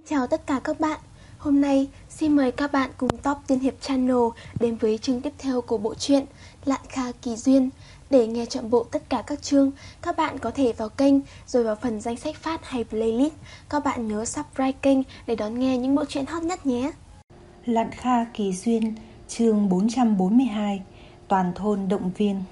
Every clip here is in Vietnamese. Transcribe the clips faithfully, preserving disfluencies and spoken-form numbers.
Chào tất cả các bạn. Hôm nay xin mời các bạn cùng Top Tiên Hiệp Channel đến với chương tiếp theo của bộ truyện Lạn Kha Kỳ Duyên. Để nghe trọn bộ tất cả các chương, các bạn có thể vào kênh rồi vào phần danh sách phát hay playlist. Các bạn nhớ subscribe kênh để đón nghe những bộ truyện hot nhất nhé. Lạn Kha Kỳ Duyên, chương bốn trăm bốn mươi hai, toàn thôn động viên.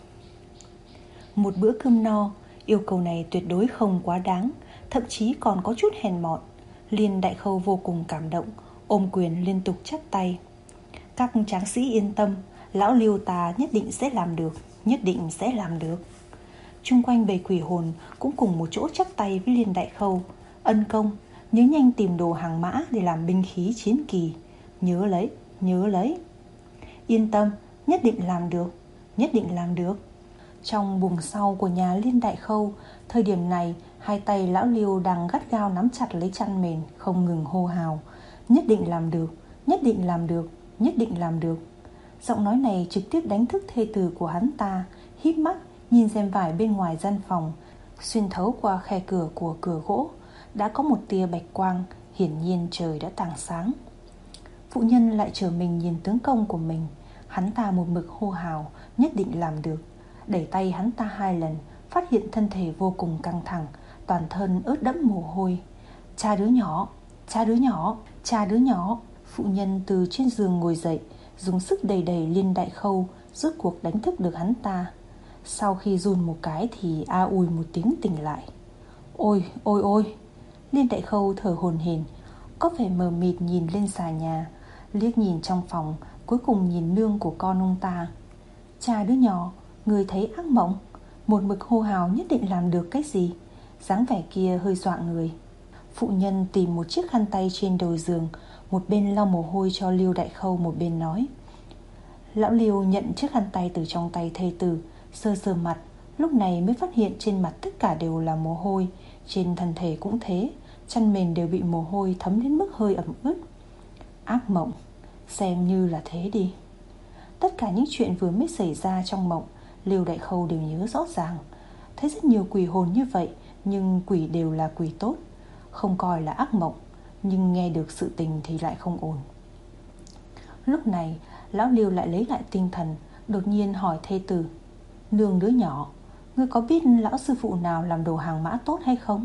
Một bữa cơm no, yêu cầu này tuyệt đối không quá đáng, thậm chí còn có chút hèn mọn. Liên Đại Khâu vô cùng cảm động, ôm quyền liên tục chắp tay. Các tráng sĩ yên tâm, lão Liêu ta nhất định sẽ làm được, nhất định sẽ làm được. Chung quanh bầy quỷ hồn cũng cùng một chỗ chắp tay với Liên Đại Khâu. Ân công, nhớ nhanh tìm đồ hàng mã để làm binh khí chiến kỳ. Nhớ lấy, nhớ lấy. Yên tâm, nhất định làm được, nhất định làm được. Trong buồng sau của nhà Liên Đại Khâu, thời điểm này hai tay lão Liêu đang gắt gao nắm chặt lấy chăn mền, không ngừng hô hào. Nhất định làm được, nhất định làm được, nhất định làm được. Giọng nói này trực tiếp đánh thức thê tử của hắn ta, híp mắt nhìn rèm vải bên ngoài gian phòng. Xuyên thấu qua khe cửa của cửa gỗ đã có một tia bạch quang, hiển nhiên trời đã tảng sáng. Phụ nhân lại trở mình nhìn tướng công của mình. Hắn ta một mực hô hào nhất định làm được. Đẩy tay hắn ta hai lần, phát hiện thân thể vô cùng căng thẳng, toàn thân ướt đẫm mồ hôi. Cha đứa nhỏ, cha đứa nhỏ, cha đứa nhỏ. Phụ nhân từ trên giường ngồi dậy, dùng sức đầy đầy Liên Đại Khâu, rốt cuộc đánh thức được hắn ta. Sau khi run một cái thì a ui một tiếng tỉnh lại. Ôi, ôi ôi. Liên Đại Khâu thở hổn hển, có vẻ mờ mịt nhìn lên xà nhà, liếc nhìn trong phòng, cuối cùng nhìn nương của con ông ta. Cha đứa nhỏ, người thấy ác mộng, một mực hô hào nhất định làm được cái gì, dáng vẻ kia hơi dọa người. Phụ nhân tìm một chiếc khăn tay trên đầu giường, một bên lau mồ hôi cho Liêu Đại Khâu, một bên nói. Lão Liêu nhận chiếc khăn tay từ trong tay thê tử, sơ sơ mặt, lúc này mới phát hiện trên mặt tất cả đều là mồ hôi, trên thân thể cũng thế, chăn mền đều bị mồ hôi thấm đến mức hơi ẩm ướt. Ác mộng, xem như là thế đi. Tất cả những chuyện vừa mới xảy ra trong mộng, Liêu Đại Khâu đều nhớ rõ ràng. Thấy rất nhiều quỷ hồn như vậy, nhưng quỷ đều là quỷ tốt, không coi là ác mộng, nhưng nghe được sự tình thì lại không ổn. Lúc này lão Liêu lại lấy lại tinh thần, đột nhiên hỏi thê tử. Nương đứa nhỏ, ngươi có biết lão sư phụ nào làm đồ hàng mã tốt hay không?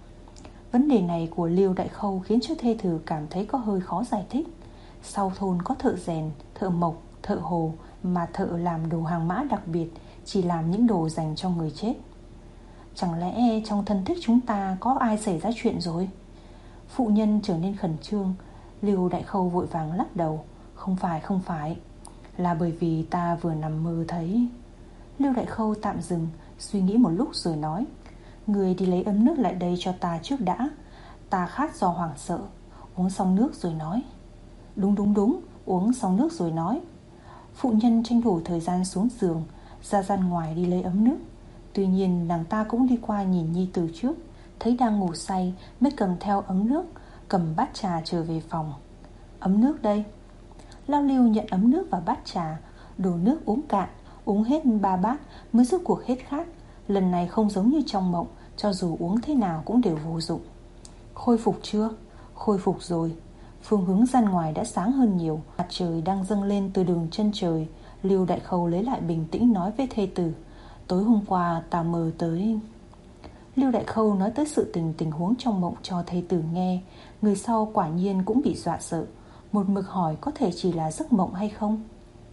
Vấn đề này của Liêu Đại Khâu khiến cho thê tử cảm thấy có hơi khó giải thích. Sau thôn có thợ rèn, thợ mộc, thợ hồ, mà thợ làm đồ hàng mã đặc biệt chỉ làm những đồ dành cho người chết. Chẳng lẽ trong thân thích chúng ta có ai xảy ra chuyện rồi? Phụ nhân trở nên khẩn trương. Liêu Đại Khâu vội vàng lắc đầu. Không phải, không phải, là bởi vì ta vừa nằm mơ thấy. Liêu Đại Khâu tạm dừng, suy nghĩ một lúc rồi nói. Người đi lấy ấm nước lại đây cho ta trước đã, ta khát do hoảng sợ. Uống xong nước rồi nói. Đúng đúng đúng, uống xong nước rồi nói. Phụ nhân tranh thủ thời gian xuống giường, ra gian ngoài đi lấy ấm nước. Tuy nhiên nàng ta cũng đi qua nhìn nhi tử trước, thấy đang ngủ say mới cầm theo ấm nước, cầm bát trà trở về phòng. Ấm nước đây. Lão Liêu nhận ấm nước và bát trà, đổ nước uống cạn, uống hết ba bát mới rốt cuộc hết khát. Lần này không giống như trong mộng, cho dù uống thế nào cũng đều vô dụng. Khôi phục chưa? Khôi phục rồi. Phương hướng gian ngoài đã sáng hơn nhiều, mặt trời đang dâng lên từ đường chân trời. Liêu Đại Khâu lấy lại bình tĩnh nói với thê tử. Tối hôm qua ta mơ tới. Liêu Đại Khâu nói tới sự tình tình huống trong mộng cho thê tử nghe. Người sau quả nhiên cũng bị dọa sợ, một mực hỏi có thể chỉ là giấc mộng hay không.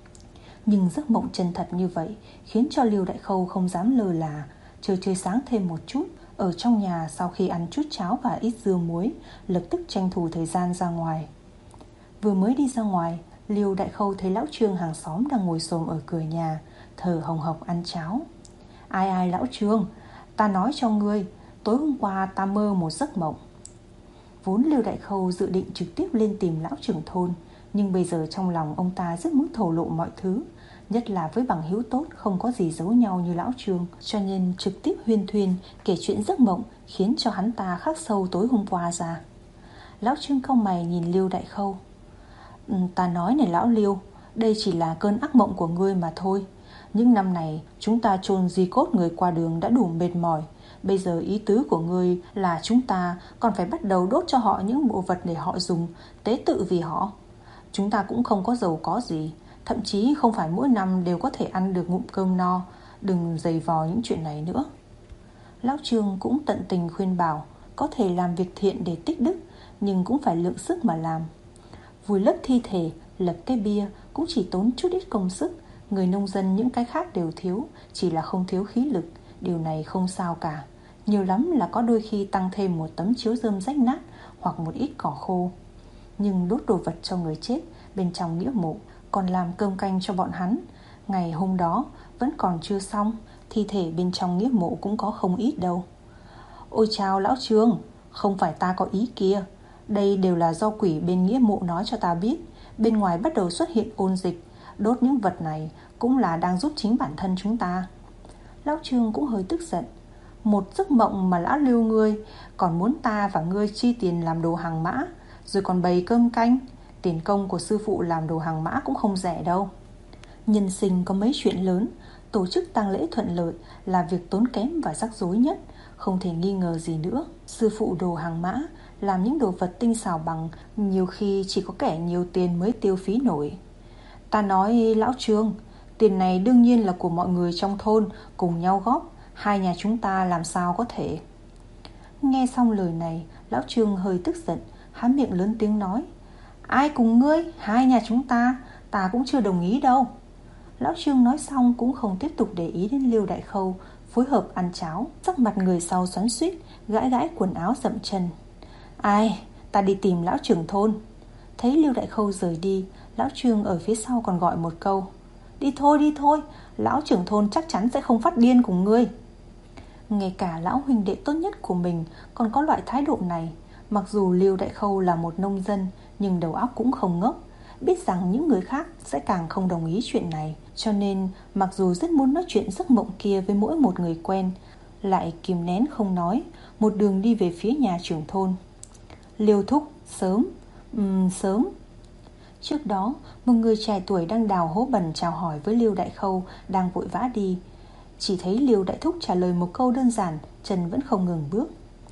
Nhưng giấc mộng chân thật như vậy khiến cho Liêu Đại Khâu không dám lơ là. Trời chơi sáng thêm một chút, ở trong nhà sau khi ăn chút cháo và ít dưa muối, lập tức tranh thủ thời gian ra ngoài. Vừa mới đi ra ngoài, Liêu Đại Khâu thấy lão Trương hàng xóm đang ngồi xổm ở cửa nhà, thở hồng hộc ăn cháo. Ai ai lão Trương, ta nói cho ngươi, tối hôm qua ta mơ một giấc mộng. Vốn Liêu Đại Khâu dự định trực tiếp lên tìm lão trưởng thôn, nhưng bây giờ trong lòng ông ta rất muốn thổ lộ mọi thứ, nhất là với bằng hữu tốt không có gì giấu nhau như lão Trương, cho nên trực tiếp huyên thuyên kể chuyện giấc mộng, khiến cho hắn ta khắc sâu tối hôm qua ra. Lão Trương cau mày nhìn Liêu Đại Khâu. Ừ, ta nói này lão Liêu, đây chỉ là cơn ác mộng của ngươi mà thôi. Những năm này chúng ta chôn di cốt người qua đường đã đủ mệt mỏi, Bây giờ ý tứ của ngươi là chúng ta còn phải bắt đầu đốt cho họ những bộ vật để họ dùng, tế tự vì họ. Chúng ta cũng không có giàu có gì, thậm chí không phải mỗi năm đều có thể ăn được ngụm cơm no. Đừng giày vò những chuyện này nữa. Lão Trương cũng tận tình khuyên bảo có thể làm việc thiện để tích đức, nhưng cũng phải lượng sức mà làm. Vùi lấp thi thể, lập cái bia cũng chỉ tốn chút ít công sức. Người nông dân những cái khác đều thiếu, chỉ là không thiếu khí lực. Điều này không sao cả. Nhiều lắm là có đôi khi tăng thêm một tấm chiếu rơm rách nát hoặc một ít cỏ khô. Nhưng đốt đồ vật cho người chết bên trong nghĩa mộ, còn làm cơm canh cho bọn hắn, ngày hôm đó vẫn còn chưa xong. Thi thể bên trong nghĩa mộ cũng có không ít đâu. Ôi chao lão Trương, không phải ta có ý kia. Đây đều là do quỷ bên nghĩa mộ nói cho ta biết. Bên ngoài bắt đầu xuất hiện ôn dịch. Đốt những vật này cũng là đang giúp chính bản thân chúng ta. Lão Trương cũng hơi tức giận. Một giấc mộng mà lão Lưu ngươi còn muốn ta và ngươi chi tiền làm đồ hàng mã, rồi còn bày cơm canh. Tiền công của sư phụ làm đồ hàng mã cũng không rẻ đâu. Nhân sinh có mấy chuyện lớn, tổ chức tang lễ thuận lợi là việc tốn kém và rắc rối nhất, không thể nghi ngờ gì nữa. Sư phụ đồ hàng mã làm những đồ vật tinh xảo bằng, nhiều khi chỉ có kẻ nhiều tiền mới tiêu phí nổi. Ta nói lão Trương, tiền này đương nhiên là của mọi người trong thôn cùng nhau góp, hai nhà chúng ta làm sao có thể. Nghe xong lời này, lão Trương hơi tức giận, há miệng lớn tiếng nói: Ai cùng ngươi, hai nhà chúng ta, ta cũng chưa đồng ý đâu. Lão Trương nói xong cũng không tiếp tục để ý đến Lưu Đại Khâu phối hợp ăn cháo. Sắc mặt người sau xoắn xuýt, gãi gãi quần áo dậm chân. Ai, ta đi tìm lão trưởng thôn. Thấy Lưu Đại Khâu rời đi, lão Trương ở phía sau còn gọi một câu: Đi thôi đi thôi, lão trưởng thôn chắc chắn sẽ không phát điên cùng ngươi. Ngay cả lão huynh đệ tốt nhất của mình còn có loại thái độ này. Mặc dù Lưu Đại Khâu là một nông dân, nhưng đầu óc cũng không ngốc, biết rằng những người khác sẽ càng không đồng ý chuyện này. Cho nên mặc dù rất muốn nói chuyện giấc mộng kia với mỗi một người quen, lại kìm nén không nói, một đường đi về phía nhà trưởng thôn. Liêu thúc, sớm, ừm, sớm. Trước đó, một người trẻ tuổi đang đào hố bẩn chào hỏi với Lưu Đại Khâu đang vội vã đi. Chỉ thấy Lưu Đại Thúc trả lời một câu đơn giản, chân vẫn không ngừng bước.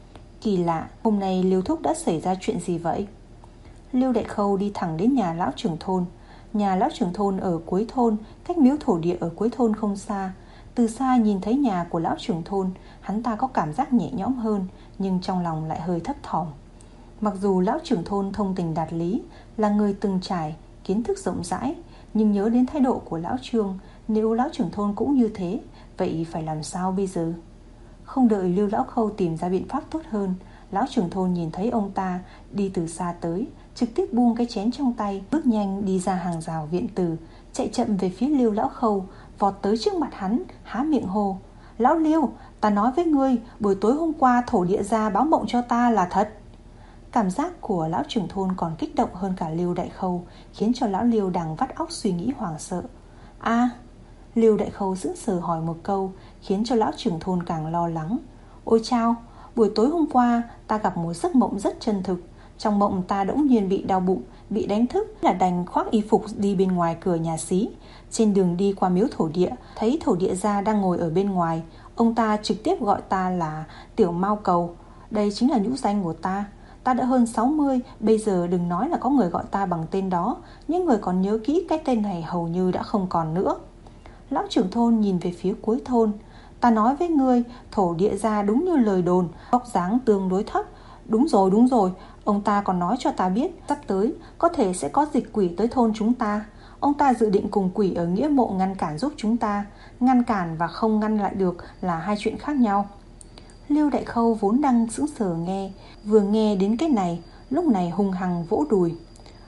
Kỳ lạ, hôm nay Lưu Thúc đã xảy ra chuyện gì vậy? Lưu Đại Khâu đi thẳng đến nhà lão trưởng thôn. Nhà lão trưởng thôn ở cuối thôn, cách miếu thổ địa ở cuối thôn không xa. Từ xa nhìn thấy nhà của lão trưởng thôn, hắn ta có cảm giác nhẹ nhõm hơn, nhưng trong lòng lại hơi thấp thỏm. Mặc dù lão trưởng thôn thông tình đạt lý, là người từng trải, kiến thức rộng rãi, nhưng nhớ đến thái độ của lão Trương, nếu lão trưởng thôn cũng như thế, vậy phải làm sao bây giờ? Không đợi Lưu Lão Khâu tìm ra biện pháp tốt hơn, lão trưởng thôn nhìn thấy ông ta đi từ xa tới, trực tiếp buông cái chén trong tay, bước nhanh đi ra hàng rào viện tử, chạy chậm về phía Lưu Lão Khâu, vọt tới trước mặt hắn, há miệng hô: Lão Lưu, ta nói với ngươi, buổi tối hôm qua thổ địa gia báo mộng cho ta là thật. Cảm giác của lão trưởng thôn còn kích động hơn cả Lưu Đại Khâu, khiến cho lão Lưu đang vắt óc suy nghĩ hoảng sợ. A, à, Lưu Đại Khâu sững sờ hỏi một câu, khiến cho lão trưởng thôn càng lo lắng. Ôi chao, buổi tối hôm qua ta gặp một giấc mộng rất chân thực. Trong mộng ta đỗng nhiên bị đau bụng, bị đánh thức, là đành khoác y phục đi bên ngoài cửa nhà xí. Trên đường đi qua miếu thổ địa, thấy thổ địa gia đang ngồi ở bên ngoài. Ông ta trực tiếp gọi ta là Tiểu Mao Cầu. Đây chính là nhũ danh của ta. Ta đã hơn sáu mươi, bây giờ đừng nói là có người gọi ta bằng tên đó, những người còn nhớ kỹ cái tên này hầu như đã không còn nữa. Lão trưởng thôn nhìn về phía cuối thôn. Ta nói với ngươi, thổ địa gia đúng như lời đồn, vóc dáng tương đối thấp. Đúng rồi, đúng rồi, ông ta còn nói cho ta biết sắp tới có thể sẽ có dịch quỷ tới thôn chúng ta. Ông ta dự định cùng quỷ ở nghĩa mộ ngăn cản giúp chúng ta. Ngăn cản và không ngăn lại được là hai chuyện khác nhau. Lưu Đại Khâu vốn đang sững sờ nghe, vừa nghe đến cái này, lúc này hung hăng vỗ đùi.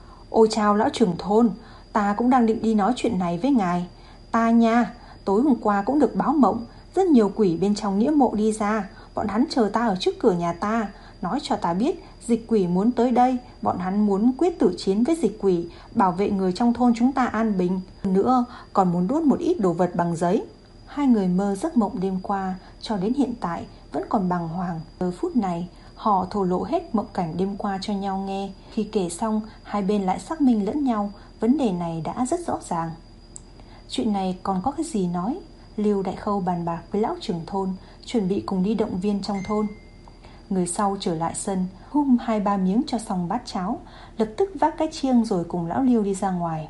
Ôi chào lão trưởng thôn, ta cũng đang định đi nói chuyện này với ngài. Ta nha, tối hôm qua cũng được báo mộng, rất nhiều quỷ bên trong nghĩa mộ đi ra. Bọn hắn chờ ta ở trước cửa nhà ta, nói cho ta biết dịch quỷ muốn tới đây. Bọn hắn muốn quyết tử chiến với dịch quỷ, bảo vệ người trong thôn chúng ta an bình. Nữa còn muốn đốt một ít đồ vật bằng giấy. Hai người mơ giấc mộng đêm qua cho đến hiện tại vẫn còn bàng hoàng. Giờ phút này họ thổ lộ hết mộng cảnh đêm qua cho nhau nghe. Khi kể xong, hai bên lại xác minh lẫn nhau. Vấn đề này đã rất rõ ràng. Chuyện này còn có cái gì nói? Liêu Đại Khâu bàn bạc với lão trưởng thôn, chuẩn bị cùng đi động viên trong thôn. Người sau trở lại sân, hum hai ba miếng cho xong bát cháo, lập tức vác cái chiêng rồi cùng lão Liêu đi ra ngoài.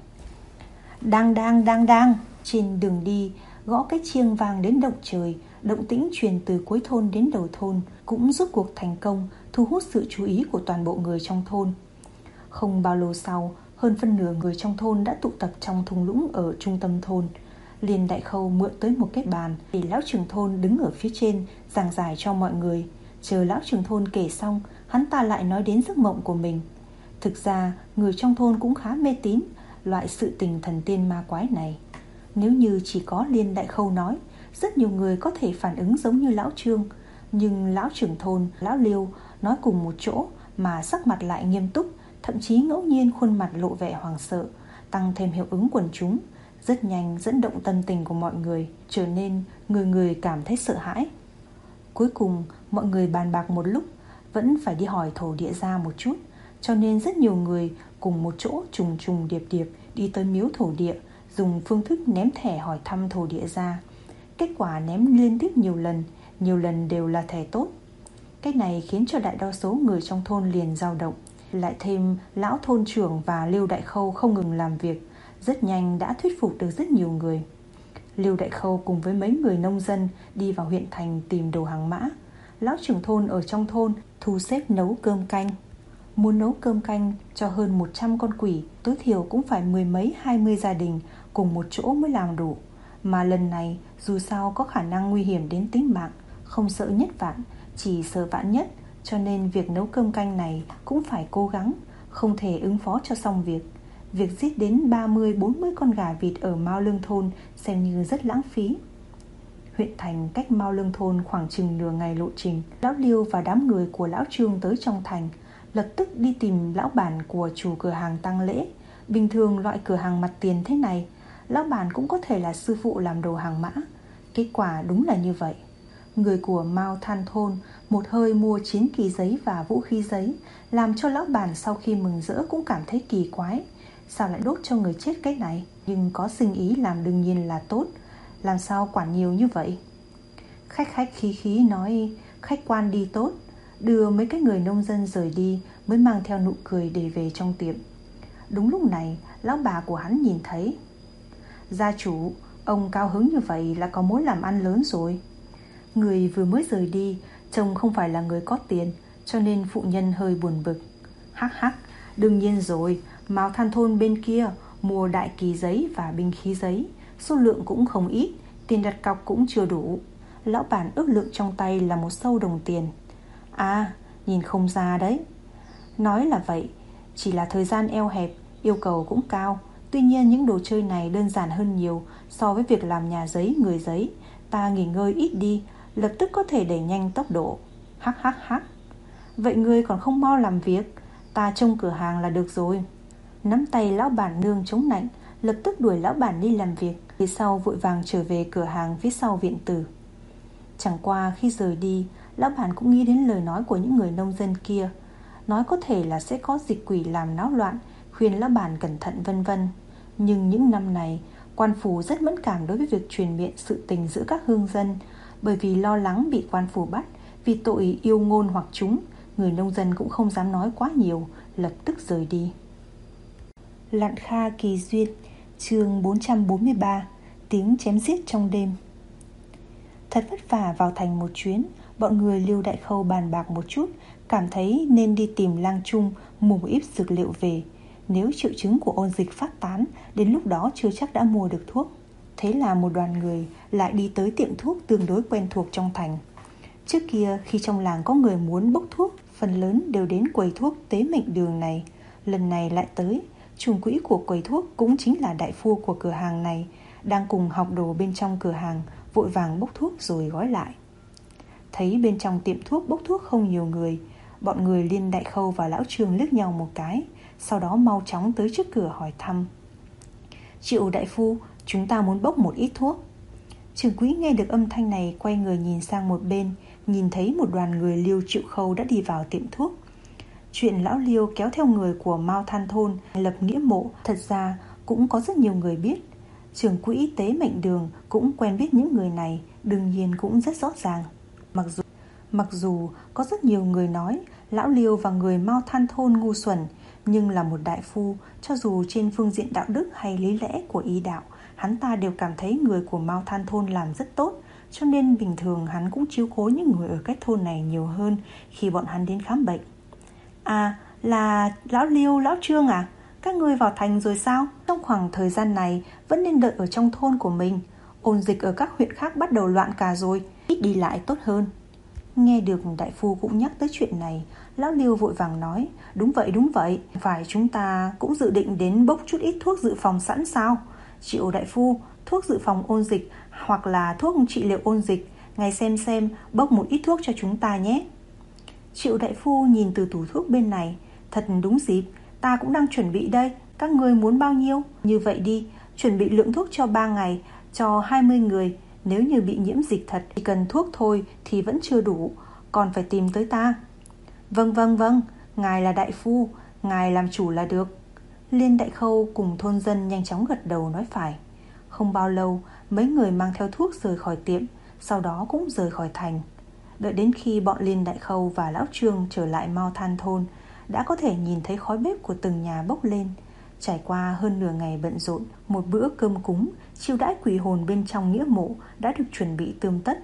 Đang đang đang đang trên đường đi, gõ cái chiêng vang đến động trời. Động tĩnh truyền từ cuối thôn đến đầu thôn cũng rốt cuộc thành công, thu hút sự chú ý của toàn bộ người trong thôn. Không bao lâu sau, hơn phân nửa người trong thôn đã tụ tập trong thung lũng ở trung tâm thôn. Liên Đại Khâu mượn tới một cái bàn để lão trưởng thôn đứng ở phía trên giảng giải cho mọi người. Chờ lão trưởng thôn kể xong, hắn ta lại nói đến giấc mộng của mình. Thực ra người trong thôn cũng khá mê tín loại sự tình thần tiên ma quái này. Nếu như chỉ có Liên Đại Khâu nói, rất nhiều người có thể phản ứng giống như lão Trương. Nhưng lão trưởng thôn, lão Liêu nói cùng một chỗ mà sắc mặt lại nghiêm túc, thậm chí ngẫu nhiên khuôn mặt lộ vẻ hoảng sợ, tăng thêm hiệu ứng quần chúng, rất nhanh dẫn động tâm tình của mọi người, trở nên người người cảm thấy sợ hãi. Cuối cùng mọi người bàn bạc một lúc, vẫn phải đi hỏi thổ địa gia một chút, cho nên rất nhiều người cùng một chỗ trùng trùng điệp điệp đi tới miếu thổ địa, dùng phương thức ném thẻ hỏi thăm thổ địa gia. Kết quả ném liên tiếp nhiều lần, nhiều lần đều là thẻ tốt. Cái này khiến cho đại đa số người trong thôn liền dao động. Lại thêm lão thôn trưởng và Liêu Đại Khâu không ngừng làm việc, rất nhanh đã thuyết phục được rất nhiều người. Liêu Đại Khâu cùng với mấy người nông dân đi vào huyện thành tìm đồ hàng mã. Lão trưởng thôn ở trong thôn thu xếp nấu cơm canh. Muốn nấu cơm canh cho hơn một trăm con quỷ, tối thiểu cũng phải mười mấy hai mươi gia đình cùng một chỗ mới làm đủ. Mà lần này dù sao có khả năng nguy hiểm đến tính mạng, không sợ nhất vạn, chỉ sợ vạn nhất, cho nên việc nấu cơm canh này cũng phải cố gắng, không thể ứng phó cho xong việc. Việc giết đến ba mươi bốn mươi con gà vịt ở Mao Lương thôn xem như rất lãng phí. Huyện thành cách Mao Lương thôn khoảng chừng nửa ngày lộ trình. Lão Liêu và đám người của lão Trương tới trong thành, lập tức đi tìm lão bản của chủ cửa hàng tang lễ. Bình thường loại cửa hàng mặt tiền thế này, lão bản cũng có thể là sư phụ làm đồ hàng mã. Kết quả đúng là như vậy. Người của Mao Than thôn một hơi mua chiến kỳ giấy và vũ khí giấy, làm cho lão bản sau khi mừng rỡ cũng cảm thấy kỳ quái. Sao lại đốt cho người chết cái này? Nhưng có sinh ý làm đương nhiên là tốt, làm sao quản nhiều như vậy? Khách khách khí khí nói khách quan đi tốt, đưa mấy cái người nông dân rời đi, mới mang theo nụ cười để về trong tiệm. Đúng lúc này, lão bà của hắn nhìn thấy. Gia chủ, ông cao hứng như vậy là có mối làm ăn lớn rồi. Người vừa mới rời đi, trông không phải là người có tiền, cho nên phụ nhân hơi buồn bực. Hắc hắc, đương nhiên rồi, Mao Than thôn bên kia mua đại kỳ giấy và binh khí giấy, số lượng cũng không ít, tiền đặt cọc cũng chưa đủ. Lão bản ước lượng trong tay là một sâu đồng tiền. À, nhìn không ra đấy. Nói là vậy, chỉ là thời gian eo hẹp, yêu cầu cũng cao. Tuy nhiên những đồ chơi này đơn giản hơn nhiều so với việc làm nhà giấy, người giấy. Ta nghỉ ngơi ít đi, lập tức có thể đẩy nhanh tốc độ. Hắc hắc hắc. Vậy ngươi còn không mau làm việc, ta trông cửa hàng là được rồi. Nắm tay lão bản nương chống nạnh, lập tức đuổi lão bản đi làm việc. Phía sau vội vàng trở về cửa hàng phía sau viện tử. Chẳng qua khi rời đi, lão bản cũng nghĩ đến lời nói của những người nông dân kia, nói có thể là sẽ có dịch quỷ làm náo loạn, khuyên lão bản cẩn thận vân vân. Nhưng những năm này, quan phủ rất mẫn cảm đối với việc truyền miệng sự tình giữa các hương dân. Bởi vì lo lắng bị quan phủ bắt vì tội yêu ngôn hoặc chúng, người nông dân cũng không dám nói quá nhiều, lập tức rời đi. Lạn Kha Kỳ Duyên, chương bốn trăm bốn mươi ba, tiếng chém giết trong đêm. Thật vất vả vào thành một chuyến, bọn người Liêu Đại Khâu bàn bạc một chút, cảm thấy nên đi tìm Lang Trung mua một ít dược liệu về. Nếu triệu chứng của ôn dịch phát tán, đến lúc đó chưa chắc đã mua được thuốc. Thế là một đoàn người lại đi tới tiệm thuốc tương đối quen thuộc trong thành. Trước kia khi trong làng có người muốn bốc thuốc, phần lớn đều đến quầy thuốc Tế Mệnh Đường này. Lần này lại tới, chủ quỹ của quầy thuốc cũng chính là đại phu của cửa hàng này, đang cùng học đồ bên trong cửa hàng, vội vàng bốc thuốc rồi gói lại. Thấy bên trong tiệm thuốc bốc thuốc không nhiều người, bọn người Liên Đại Khâu và lão Trương liếc nhau một cái, sau đó mau chóng tới trước cửa hỏi thăm. Triệu đại phu, chúng ta muốn bốc một ít thuốc. Trưởng quỹ nghe được âm thanh này, quay người nhìn sang một bên, nhìn thấy một đoàn người Liêu Triệu Khâu đã đi vào tiệm thuốc. Chuyện lão Liêu kéo theo người của Mao Than thôn lập nghĩa mộ, thật ra cũng có rất nhiều người biết. Trưởng quỹ tế mệnh đường cũng quen biết những người này, đương nhiên cũng rất rõ ràng. Mặc dù, mặc dù có rất nhiều người nói lão Liêu và người Mao Than thôn ngu xuẩn, nhưng là một đại phu, cho dù trên phương diện đạo đức hay lý lẽ của y đạo, hắn ta đều cảm thấy người của Mao Than thôn làm rất tốt, cho nên bình thường hắn cũng chiếu cố những người ở cái thôn này nhiều hơn khi bọn hắn đến khám bệnh. À, là lão Liêu, lão Trương à? Các ngươi vào thành rồi sao? Trong khoảng thời gian này vẫn nên đợi ở trong thôn của mình. Ôn dịch ở các huyện khác bắt đầu loạn cả rồi, ít đi lại tốt hơn. Nghe được đại phu cũng nhắc tới chuyện này, lão Liêu vội vàng nói, đúng vậy đúng vậy, phải chúng ta cũng dự định đến bốc chút ít thuốc dự phòng sẵn sao? Triệu đại phu, thuốc dự phòng ôn dịch hoặc là thuốc trị liệu ôn dịch, ngài xem xem, bốc một ít thuốc cho chúng ta nhé. Triệu đại phu nhìn từ tủ thuốc bên này, thật đúng dịp, ta cũng đang chuẩn bị đây, các ngươi muốn bao nhiêu? Như vậy đi, chuẩn bị lượng thuốc cho ba ngày, cho hai mươi người. Nếu như bị nhiễm dịch thật, chỉ cần thuốc thôi thì vẫn chưa đủ, còn phải tìm tới ta. Vâng vâng vâng, ngài là đại phu, ngài làm chủ là được. Liên Đại Khâu cùng thôn dân nhanh chóng gật đầu nói phải. Không bao lâu, mấy người mang theo thuốc rời khỏi tiệm, sau đó cũng rời khỏi thành. Đợi đến khi bọn Liên Đại Khâu và lão Trương trở lại Mao Than thôn, đã có thể nhìn thấy khói bếp của từng nhà bốc lên. Trải qua hơn nửa ngày bận rộn, một bữa cơm cúng chiêu đãi quỷ hồn bên trong nghĩa mộ đã được chuẩn bị tươm tất.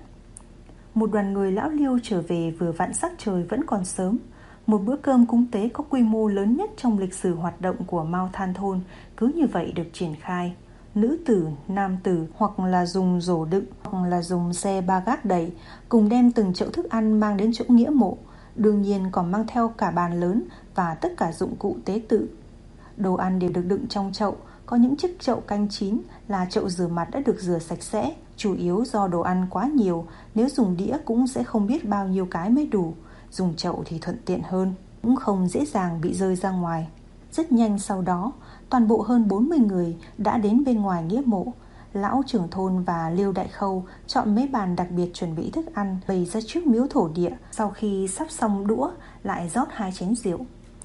Một đoàn người lão Liêu trở về vừa vặn sắc trời vẫn còn sớm. Một bữa cơm cúng tế có quy mô lớn nhất trong lịch sử hoạt động của Mao Than thôn cứ như vậy được triển khai. Nữ tử, nam tử hoặc là dùng rổ đựng hoặc là dùng xe ba gác đẩy, cùng đem từng chậu thức ăn mang đến chỗ nghĩa mộ. Đương nhiên còn mang theo cả bàn lớn và tất cả dụng cụ tế tự. Đồ ăn đều được đựng trong chậu, có những chiếc chậu canh chín là chậu rửa mặt đã được rửa sạch sẽ. Chủ yếu do đồ ăn quá nhiều, nếu dùng đĩa cũng sẽ không biết bao nhiêu cái mới đủ. Dùng chậu thì thuận tiện hơn, cũng không dễ dàng bị rơi ra ngoài. Rất nhanh sau đó, toàn bộ hơn bốn mươi người đã đến bên ngoài nghĩa mộ. Lão trưởng thôn và Liêu Đại Khâu chọn mấy bàn đặc biệt chuẩn bị thức ăn bày ra trước miếu thổ địa. Sau khi sắp xong đũa, lại rót hai chén rượu.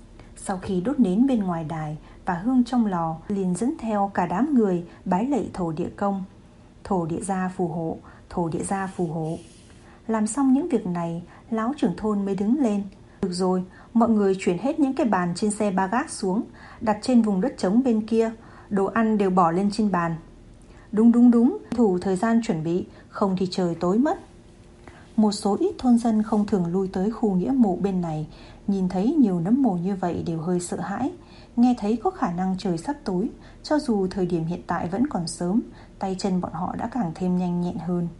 Sau khi đốt nến bên ngoài đài và hương trong lò, liền dẫn theo cả đám người bái lạy thổ địa công. Thổ địa gia phù hộ, thổ địa gia phù hộ. Làm xong những việc này, lão trưởng thôn mới đứng lên. Được rồi, mọi người chuyển hết những cái bàn trên xe ba gác xuống, đặt trên vùng đất trống bên kia. Đồ ăn đều bỏ lên trên bàn. Đúng đúng đúng, thủ thời gian chuẩn bị, không thì trời tối mất. Một số ít thôn dân không thường lui tới khu nghĩa mộ bên này, nhìn thấy nhiều nấm mồ như vậy đều hơi sợ hãi. Nghe thấy có khả năng trời sắp tối, cho dù thời điểm hiện tại vẫn còn sớm, tay chân bọn họ đã càng thêm nhanh nhẹn hơn.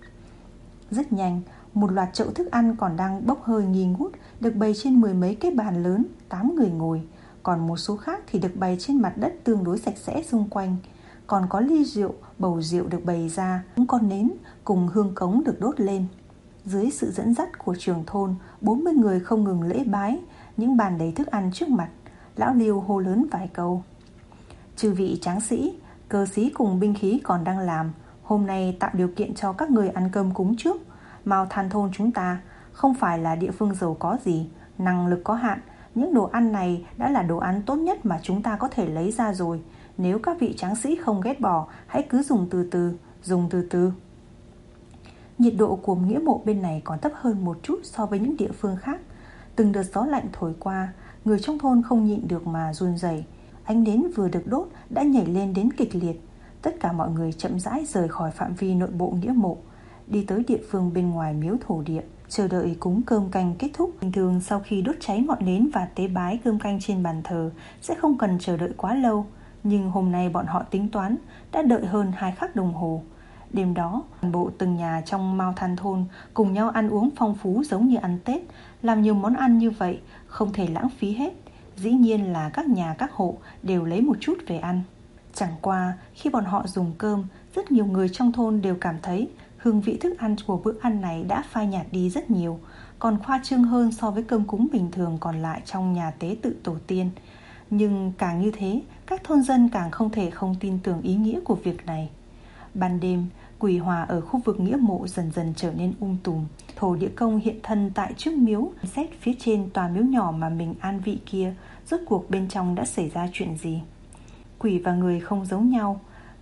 Rất nhanh, một loạt chậu thức ăn còn đang bốc hơi nghi ngút được bày trên mười mấy cái bàn lớn, tám người ngồi. Còn một số khác thì được bày trên mặt đất tương đối sạch sẽ xung quanh. Còn có ly rượu, bầu rượu được bày ra, cũng con nến cùng hương cống được đốt lên. Dưới sự dẫn dắt của trưởng thôn, bốn mươi người không ngừng lễ bái những bàn đầy thức ăn trước mặt. Lão Liêu hô lớn vài câu. Chư vị tráng sĩ, cơ sĩ cùng binh khí còn đang làm, hôm nay tạo điều kiện cho các người ăn cơm cúng trước. Mao Than thôn chúng ta không phải là địa phương giàu có gì, năng lực có hạn. Những đồ ăn này đã là đồ ăn tốt nhất mà chúng ta có thể lấy ra rồi. Nếu các vị tráng sĩ không ghét bỏ, hãy cứ dùng từ từ, dùng từ từ. Nhiệt độ của nghĩa mộ bên này còn thấp hơn một chút so với những địa phương khác. Từng đợt gió lạnh thổi qua, người trong thôn không nhịn được mà run rẩy. Ánh nến vừa được đốt đã nhảy lên đến kịch liệt. Tất cả mọi người chậm rãi rời khỏi phạm vi nội bộ nghĩa mộ, đi tới địa phương bên ngoài miếu thổ địa, chờ đợi cúng cơm canh kết thúc. Bình thường sau khi đốt cháy ngọn nến và tế bái cơm canh trên bàn thờ sẽ không cần chờ đợi quá lâu, nhưng hôm nay bọn họ tính toán đã đợi hơn hai khắc đồng hồ. Đêm đó, toàn bộ từng nhà trong Mao Than thôn cùng nhau ăn uống phong phú giống như ăn Tết, làm nhiều món ăn như vậy không thể lãng phí hết. Dĩ nhiên là các nhà các hộ đều lấy một chút về ăn. Chẳng qua khi bọn họ dùng cơm, rất nhiều người trong thôn đều cảm thấy hương vị thức ăn của bữa ăn này đã phai nhạt đi rất nhiều, còn khoa trương hơn so với cơm cúng bình thường còn lại trong nhà tế tự tổ tiên. Nhưng càng như thế, các thôn dân càng không thể không tin tưởng ý nghĩa của việc này. Ban đêm, quỷ hòa ở khu vực nghĩa mộ dần dần trở nên um tùm. Thổ địa công hiện thân tại trước miếu, xét phía trên tòa miếu nhỏ mà mình an vị kia, rốt cuộc bên trong đã xảy ra chuyện gì. Quỷ và người không giống nhau.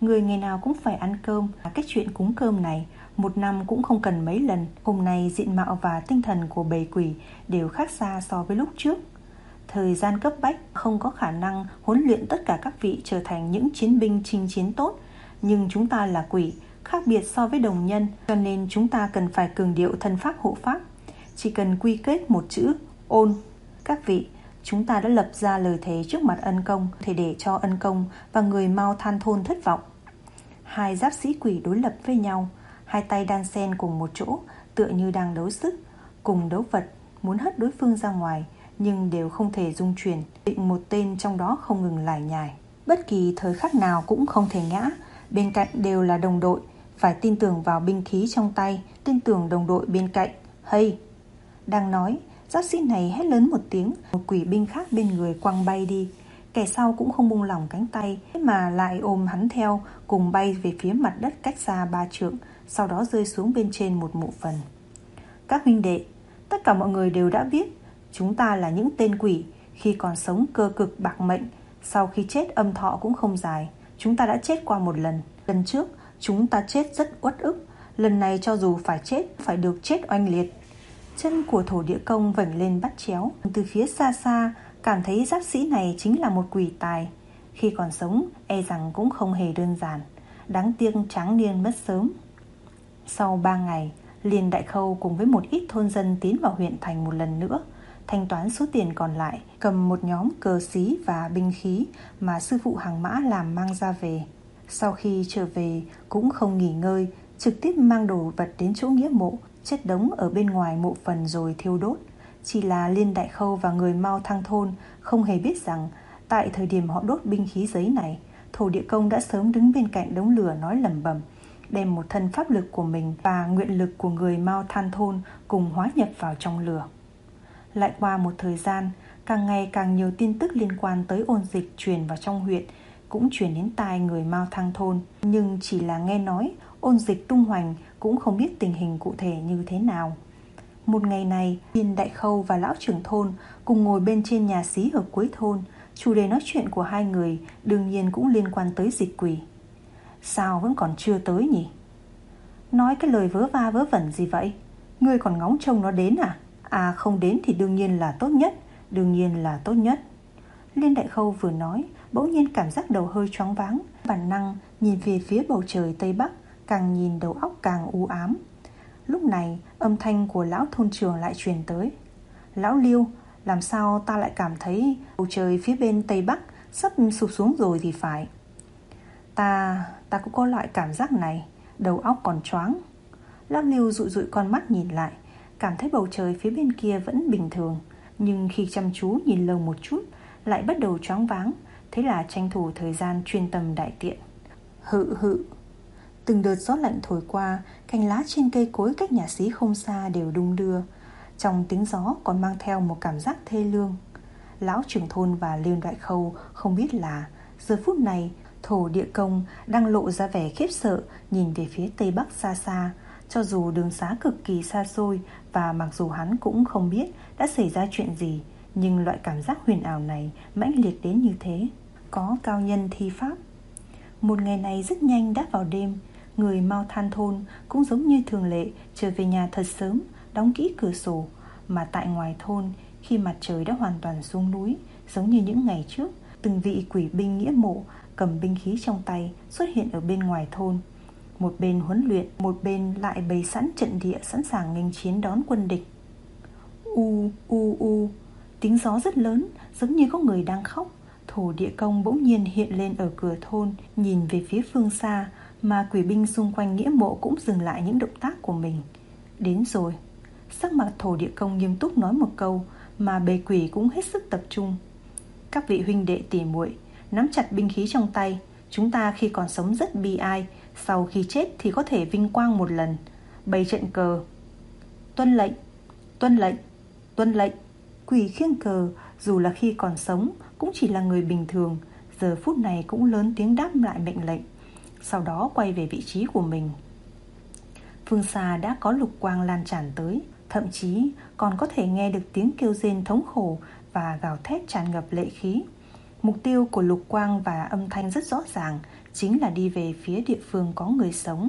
Người ngày nào cũng phải ăn cơm. Cái chuyện cúng cơm này một năm cũng không cần mấy lần. Hôm nay diện mạo và tinh thần của bầy quỷ đều khác xa so với lúc trước. Thời gian cấp bách không có khả năng huấn luyện tất cả các vị trở thành những chiến binh chinh chiến tốt. Nhưng chúng ta là quỷ, khác biệt so với đồng nhân, cho nên chúng ta cần phải cường điệu thân pháp hộ pháp. Chỉ cần quy kết một chữ ôn. Các vị, chúng ta đã lập ra lời thề trước mặt ân công, thể để cho ân công và người Mao Than thôn thất vọng. Hai giáp sĩ quỷ đối lập với nhau, hai tay đan xen cùng một chỗ, tựa như đang đấu sức, cùng đấu vật, muốn hất đối phương ra ngoài, nhưng đều không thể dung chuyển. Định một tên trong đó không ngừng lải nhải. Bất kỳ thời khắc nào cũng không thể ngã. Bên cạnh đều là đồng đội, phải tin tưởng vào binh khí trong tay, tin tưởng đồng đội bên cạnh. Hay! Đang nói, giáp sĩ này hét lớn một tiếng, một quỷ binh khác bên người quăng bay đi. Kẻ sau cũng không buông lỏng cánh tay, mà lại ôm hắn theo, cùng bay về phía mặt đất cách xa ba trượng, sau đó rơi xuống bên trên một mộ phần. Các huynh đệ, tất cả mọi người đều đã biết, chúng ta là những tên quỷ, khi còn sống cơ cực bạc mệnh, sau khi chết âm thọ cũng không dài. Chúng ta đã chết qua một lần. Lần trước chúng ta chết rất uất ức, lần này cho dù phải chết, phải được chết oanh liệt. Chân của thổ địa công vểnh lên bắt chéo. Từ phía xa xa cảm thấy giáp sĩ này chính là một quỷ tài. Khi còn sống e rằng cũng không hề đơn giản. Đáng tiếc tráng niên mất sớm. Sau ba ngày, Liên Đại Khâu cùng với một ít thôn dân tiến vào huyện thành một lần nữa, thanh toán số tiền còn lại, cầm một nhóm cờ xí và binh khí mà sư phụ hàng mã làm mang ra về. Sau khi trở về cũng không nghỉ ngơi, trực tiếp mang đồ vật đến chỗ nghĩa mộ, chất đống ở bên ngoài mộ phần rồi thiêu đốt. Chỉ là Liên Đại Khâu và người Mao Thang thôn không hề biết rằng, tại thời điểm họ đốt binh khí giấy này, thổ địa công đã sớm đứng bên cạnh đống lửa nói lẩm bẩm, đem một thân pháp lực của mình và nguyện lực của người Mao Than thôn cùng hóa nhập vào trong lửa. Lại qua một thời gian, càng ngày càng nhiều tin tức liên quan tới ôn dịch truyền vào trong huyện, cũng truyền đến tai người Mao Thang thôn, nhưng chỉ là nghe nói ôn dịch tung hoành, cũng không biết tình hình cụ thể như thế nào. Một ngày này, Liên Đại Khâu và lão trưởng thôn cùng ngồi bên trên nhà xí ở cuối thôn. Chủ đề nói chuyện của hai người đương nhiên cũng liên quan tới dịch quỷ. Sao vẫn còn chưa tới nhỉ? Nói cái lời vớ va vớ vẩn gì vậy? Ngươi còn ngóng trông nó đến à? À không đến thì đương nhiên là tốt nhất, đương nhiên là tốt nhất. Liên Đại Khâu vừa nói, bỗng nhiên cảm giác đầu hơi choáng váng, bản năng nhìn về phía bầu trời tây bắc, càng nhìn đầu óc càng u ám. Lúc này, âm thanh của lão thôn trưởng lại truyền tới. Lão Liêu, làm sao ta lại cảm thấy bầu trời phía bên tây bắc sắp sụp xuống rồi thì phải. Ta, ta cũng có loại cảm giác này, đầu óc còn choáng. Lão Liêu dụi dụi con mắt nhìn lại, cảm thấy bầu trời phía bên kia vẫn bình thường, nhưng khi chăm chú nhìn lâu một chút, lại bắt đầu choáng váng. Thế là tranh thủ thời gian chuyên tâm đại tiện. Hự hự. Từng đợt gió lạnh thổi qua, cành lá trên cây cối cách nhà xí không xa đều đung đưa. Trong tiếng gió còn mang theo một cảm giác thê lương. Lão trưởng thôn và Liên Đại Khâu không biết là giờ phút này thổ địa công đang lộ ra vẻ khiếp sợ, nhìn về phía tây bắc xa xa. Cho dù đường xá cực kỳ xa xôi, và mặc dù hắn cũng không biết đã xảy ra chuyện gì, nhưng loại cảm giác huyền ảo này mãnh liệt đến như thế. Có cao nhân thi pháp. Một ngày này rất nhanh đã vào đêm. Người Mao Than thôn cũng giống như thường lệ trở về nhà thật sớm, đóng kỹ cửa sổ. Mà tại ngoài thôn, khi mặt trời đã hoàn toàn xuống núi, giống như những ngày trước, từng vị quỷ binh nghĩa mộ cầm binh khí trong tay xuất hiện ở bên ngoài thôn. Một bên huấn luyện, một bên lại bày sẵn trận địa, sẵn sàng nghênh chiến đón quân địch. U u u, tiếng gió rất lớn, giống như có người đang khóc. Thổ địa công bỗng nhiên hiện lên ở cửa thôn, nhìn về phía phương xa, mà quỷ binh xung quanh nghĩa mộ cũng dừng lại những động tác của mình. Đến rồi. Sắc mặt thổ địa công nghiêm túc nói một câu, mà bầy quỷ cũng hết sức tập trung. Các vị huynh đệ tỉ muội, nắm chặt binh khí trong tay. Chúng ta khi còn sống rất bi ai, sau khi chết thì có thể vinh quang một lần. Bày trận cờ. Tuân lệnh, tuân lệnh, tuân lệnh. Quỷ khiêng cờ, dù là khi còn sống cũng chỉ là người bình thường, giờ phút này cũng lớn tiếng đáp lại mệnh lệnh, sau đó quay về vị trí của mình. Phương xa đã có lục quang lan tràn tới, thậm chí còn có thể nghe được tiếng kêu rên thống khổ và gào thét tràn ngập lệ khí. Mục tiêu của lục quang và âm thanh rất rõ ràng, chính là đi về phía địa phương có người sống.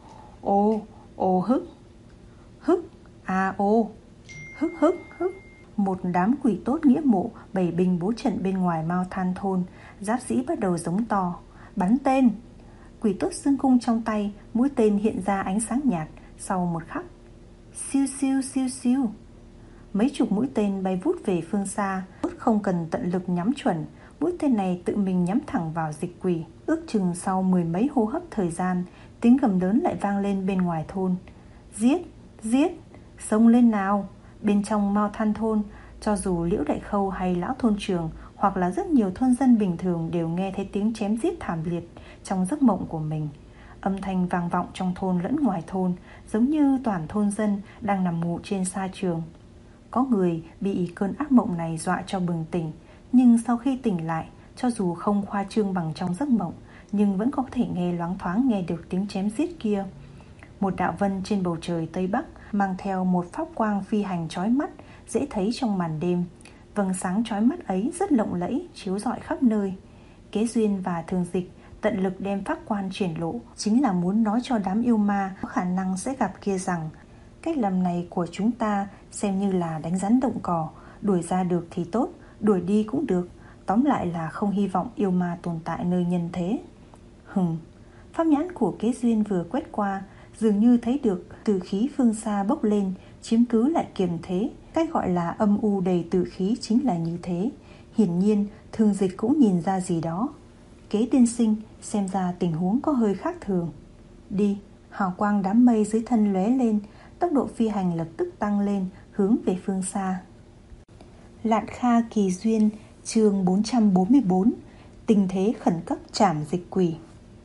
Ô, ô hức, hức, a ô, hức hức hức. Một đám quỷ tốt nghĩa mộ bày binh bố trận bên ngoài Mao Than thôn, giáp sĩ bắt đầu giống to, bắn tên. Quỷ tốt dương cung trong tay, mũi tên hiện ra ánh sáng nhạt. Sau một khắc, siêu siêu siêu siêu, mấy chục mũi tên bay vút về phương xa. Tốt không cần tận lực nhắm chuẩn, mũi tên này tự mình nhắm thẳng vào dịch quỷ. Ước chừng sau mười mấy hô hấp thời gian, tiếng gầm lớn lại vang lên bên ngoài thôn. Giết, giết, xông lên nào. Bên trong Mao Than thôn, cho dù Liễu Đại Khâu hay lão thôn trưởng hoặc là rất nhiều thôn dân bình thường đều nghe thấy tiếng chém giết thảm liệt trong giấc mộng của mình. Âm thanh vang vọng trong thôn lẫn ngoài thôn, giống như toàn thôn dân đang nằm ngủ trên sa trường. Có người bị cơn ác mộng này dọa cho bừng tỉnh, nhưng sau khi tỉnh lại, cho dù không khoa trương bằng trong giấc mộng, nhưng vẫn có thể nghe loáng thoáng nghe được tiếng chém giết kia. Một đạo vân trên bầu trời Tây Bắc mang theo một pháp quang phi hành chói mắt, dễ thấy trong màn đêm. Vầng sáng chói mắt ấy rất lộng lẫy, chiếu rọi khắp nơi. Kế Duyên và Thường Dịch tận lực đem pháp quan triển lộ, chính là muốn nói cho đám yêu ma có khả năng sẽ gặp kia rằng cách làm này của chúng ta xem như là đánh rắn động cỏ, đuổi ra được thì tốt, đuổi đi cũng được. Tóm lại là không hy vọng yêu ma tồn tại nơi nhân thế. Hừm, pháp nhãn của Kế Duyên vừa quét qua, dường như thấy được tử khí phương xa bốc lên, chiếm cứ lại kiềm thế. Cách gọi là âm u đầy tử khí chính là như thế. Hiển nhiên Thường Dịch cũng nhìn ra gì đó. Kế tiên sinh, xem ra tình huống có hơi khác thường. Đi. Hào quang đám mây dưới thân lóe lên, tốc độ phi hành lập tức tăng lên, hướng về phương xa. Lạn Kha Kỳ Duyên, chương bốn trăm bốn mươi bốn, tình thế khẩn cấp trảm dịch quỷ.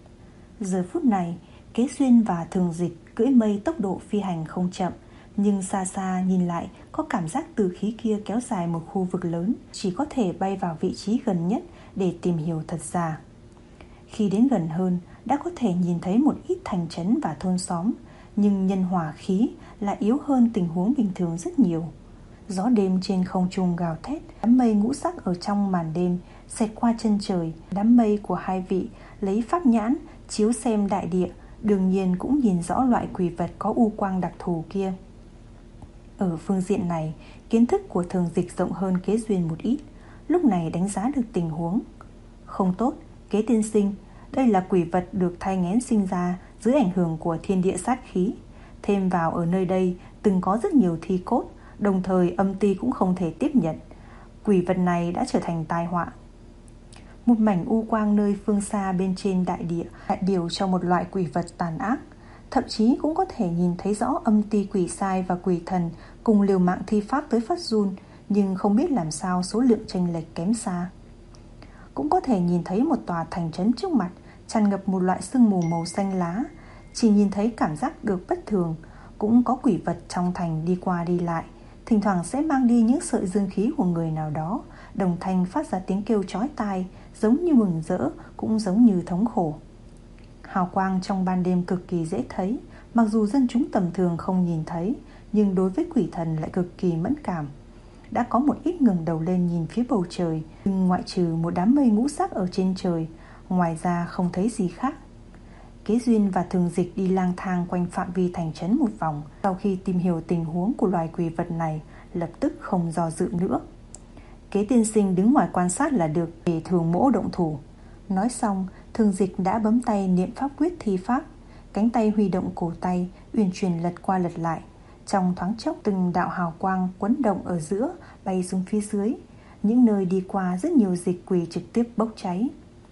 Giờ phút này, Kế Duyên và Thường Dịch cưỡi mây tốc độ phi hành không chậm, nhưng xa xa nhìn lại có cảm giác tử khí kia kéo dài một khu vực lớn, chỉ có thể bay vào vị trí gần nhất để tìm hiểu thật ra. Khi đến gần hơn, đã có thể nhìn thấy một ít thành trấn và thôn xóm, nhưng nhân hỏa khí lại yếu hơn tình huống bình thường rất nhiều. Gió đêm trên không trung gào thét, đám mây ngũ sắc ở trong màn đêm xẹt qua chân trời. Đám mây của hai vị lấy pháp nhãn chiếu xem đại địa, đương nhiên cũng nhìn rõ loại quỷ vật có u quang đặc thù kia. Ở phương diện này, kiến thức của Thường Dịch rộng hơn Kế Duyên một ít, lúc này đánh giá được tình huống. Không tốt, Kế tiên sinh, đây là quỷ vật được thai nghén sinh ra dưới ảnh hưởng của thiên địa sát khí. Thêm vào ở nơi đây từng có rất nhiều thi cốt, đồng thời âm ty cũng không thể tiếp nhận. Quỷ vật này đã trở thành tai họa. Một mảnh u quang nơi phương xa bên trên đại địa đại biểu cho một loại quỷ vật tàn ác. Thậm chí cũng có thể nhìn thấy rõ âm ty quỷ sai và quỷ thần cùng liều mạng thi pháp tới phát run, nhưng không biết làm sao số lượng chênh lệch kém xa. Cũng có thể nhìn thấy một tòa thành trấn trước mặt, tràn ngập một loại sương mù màu xanh lá. Chỉ nhìn thấy cảm giác được bất thường. Cũng có quỷ vật trong thành đi qua đi lại, thỉnh thoảng sẽ mang đi những sợi dương khí của người nào đó, đồng thanh phát ra tiếng kêu chói tai, giống như mừng rỡ, cũng giống như thống khổ. Hào quang trong ban đêm cực kỳ dễ thấy, mặc dù dân chúng tầm thường không nhìn thấy, nhưng đối với quỷ thần lại cực kỳ mẫn cảm. Đã có một ít ngẩng đầu lên nhìn phía bầu trời, nhưng ngoại trừ một đám mây ngũ sắc ở trên trời, ngoài ra không thấy gì khác. Kế Duyên và Thường Dịch đi lang thang quanh phạm vi thành trấn một vòng. Sau khi tìm hiểu tình huống của loài quỷ vật này, lập tức không do dự nữa. Kế tiên sinh đứng ngoài quan sát là được, để Thường mỗ động thủ. Nói xong, Thường Dịch đã bấm tay niệm pháp quyết thi pháp. Cánh tay huy động cổ tay, uyển chuyển lật qua lật lại. Trong thoáng chốc, từng đạo hào quang quấn động ở giữa bay xuống phía dưới. Những nơi đi qua rất nhiều dịch quỷ trực tiếp bốc cháy.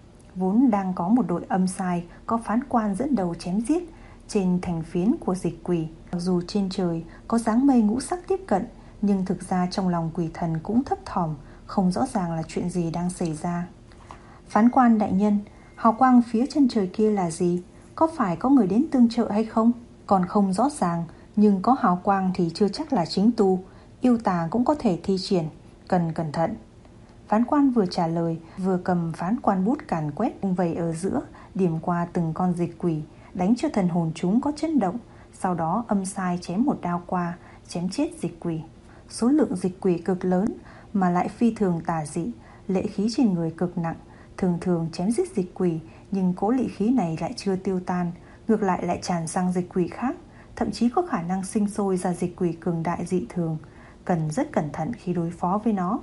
Vốn đang có một đội âm sai có phán quan dẫn đầu chém giết trên thành phiến của dịch quỷ. Mặc dù trên trời có dáng mây ngũ sắc tiếp cận, nhưng thực ra trong lòng quỷ thần cũng thấp thỏm, không rõ ràng là chuyện gì đang xảy ra. Phán quan đại nhân, hào quang phía chân trời kia là gì? Có phải có người đến tương trợ hay không? Còn không rõ ràng, nhưng có hào quang thì chưa chắc là chính tu, yêu tà cũng có thể thi triển, cần cẩn thận. Phán quan vừa trả lời, vừa cầm phán quan bút càn quét vung vẩy ở giữa, điểm qua từng con dịch quỷ, đánh cho thần hồn chúng có chấn động. Sau đó âm sai chém một đao qua, chém chết dịch quỷ. Số lượng dịch quỷ cực lớn mà lại phi thường tà dị, lệ khí trên người cực nặng, thường thường chém giết dịch quỷ, nhưng cỗ lỵ khí này lại chưa tiêu tan, ngược lại lại tràn sang dịch quỷ khác, thậm chí có khả năng sinh sôi ra dịch quỷ cường đại dị thường, cần rất cẩn thận khi đối phó với nó.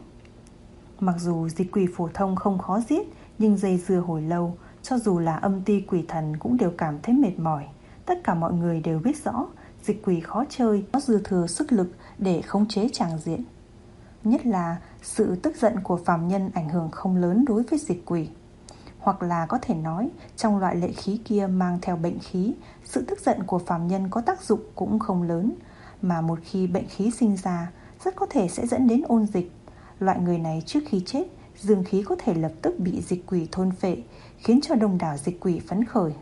Mặc dù dịch quỷ phổ thông không khó giết, nhưng dây dưa hồi lâu, cho dù là âm ti quỷ thần cũng đều cảm thấy mệt mỏi. Tất cả mọi người đều biết rõ dịch quỷ khó chơi, có dư thừa sức lực để khống chế tràng diện. Nhất là sự tức giận của phàm nhân ảnh hưởng không lớn đối với dịch quỷ. Hoặc là có thể nói, trong loại lệ khí kia mang theo bệnh khí, sự tức giận của phàm nhân có tác dụng cũng không lớn, mà một khi bệnh khí sinh ra, rất có thể sẽ dẫn đến ôn dịch. Loại người này trước khi chết, dương khí có thể lập tức bị dịch quỷ thôn phệ, khiến cho đông đảo dịch quỷ phấn khởi.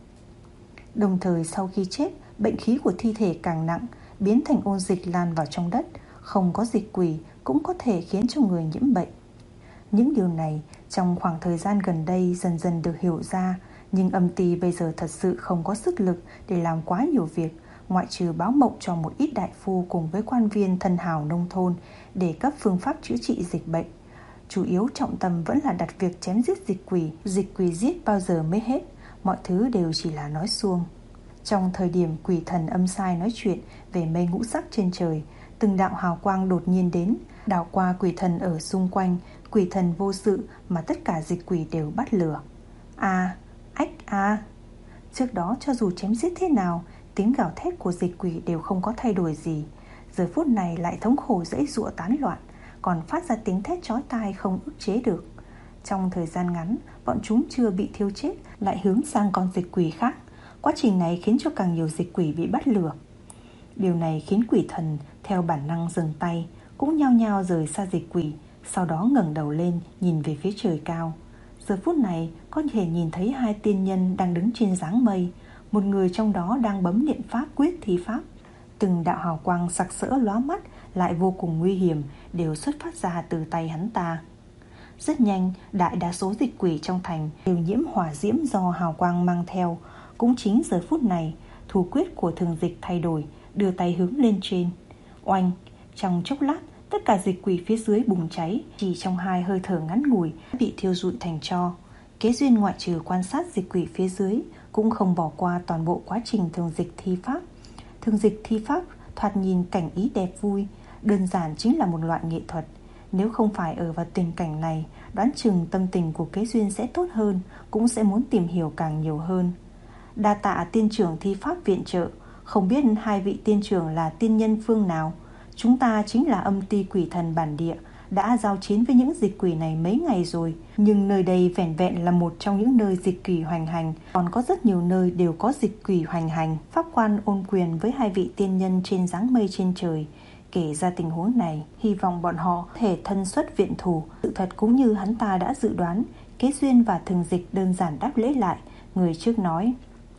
Đồng thời sau khi chết, bệnh khí của thi thể càng nặng, biến thành ôn dịch lan vào trong đất, không có dịch quỷ cũng có thể khiến cho người nhiễm bệnh. Những điều này trong khoảng thời gian gần đây dần dần được hiểu ra, nhưng âm ty bây giờ thật sự không có sức lực để làm quá nhiều việc, ngoại trừ báo mộng cho một ít đại phu cùng với quan viên thân hào nông thôn để cấp phương pháp chữa trị dịch bệnh. Chủ yếu trọng tâm vẫn là đặt việc chém giết dịch quỷ. Dịch quỷ giết bao giờ mới hết, mọi thứ đều chỉ là nói suông. Trong thời điểm quỷ thần âm sai nói chuyện về mây ngũ sắc trên trời, từng đạo hào quang đột nhiên đến, đảo qua quỷ thần ở xung quanh. Quỷ thần vô sự mà tất cả dịch quỷ đều bắt lửa. A, ách a. Trước đó cho dù chém giết thế nào, tiếng gào thét của dịch quỷ đều không có thay đổi gì. Giờ phút này lại thống khổ giãy giụa tán loạn, còn phát ra tiếng thét chói tai không ức chế được. Trong thời gian ngắn, bọn chúng chưa bị thiêu chết lại hướng sang con dịch quỷ khác. Quá trình này khiến cho càng nhiều dịch quỷ bị bắt lửa. Điều này khiến quỷ thần theo bản năng dừng tay, cũng nhao nhao rời xa dịch quỷ, sau đó ngẩng đầu lên nhìn về phía trời cao. Giờ phút này có thể nhìn thấy hai tiên nhân đang đứng trên dáng mây. Một người trong đó đang bấm niệm pháp quyết thi pháp. Từng đạo hào quang sặc sỡ lóa mắt lại vô cùng nguy hiểm đều xuất phát ra từ tay hắn ta. Rất nhanh, đại đa số dịch quỷ trong thành đều nhiễm hỏa diễm do hào quang mang theo. Cũng chính giờ phút này, thủ quyết của thường dịch thay đổi, đưa tay hướng lên trên. Oanh, trong chốc lát, tất cả dịch quỷ phía dưới bùng cháy, chỉ trong hai hơi thở ngắn ngủi bị thiêu rụi thành tro. Kế Duyên ngoại trừ quan sát dịch quỷ phía dưới, cũng không bỏ qua toàn bộ quá trình thường dịch thi pháp. Thường dịch thi pháp thoạt nhìn cảnh ý đẹp vui, đơn giản chính là một loại nghệ thuật. Nếu không phải ở vào tình cảnh này, đoán chừng tâm tình của Kế Duyên sẽ tốt hơn, cũng sẽ muốn tìm hiểu càng nhiều hơn. Đa tạ tiên trưởng thi pháp viện trợ, không biết hai vị tiên trưởng là tiên nhân phương nào. Chúng ta chính là âm ty quỷ thần bản địa, đã giao chiến với những dịch quỷ này mấy ngày rồi. Nhưng nơi đây vẻn vẹn là một trong những nơi dịch quỷ hoành hành, còn có rất nhiều nơi đều có dịch quỷ hoành hành. Pháp quan ôn quyền với hai vị tiên nhân trên dáng mây trên trời, kể ra tình huống này, hy vọng bọn họ thể thân xuất viện thủ. Sự thật cũng như hắn ta đã dự đoán, Kế Duyên và thường dịch đơn giản đáp lễ lại. Người trước nói: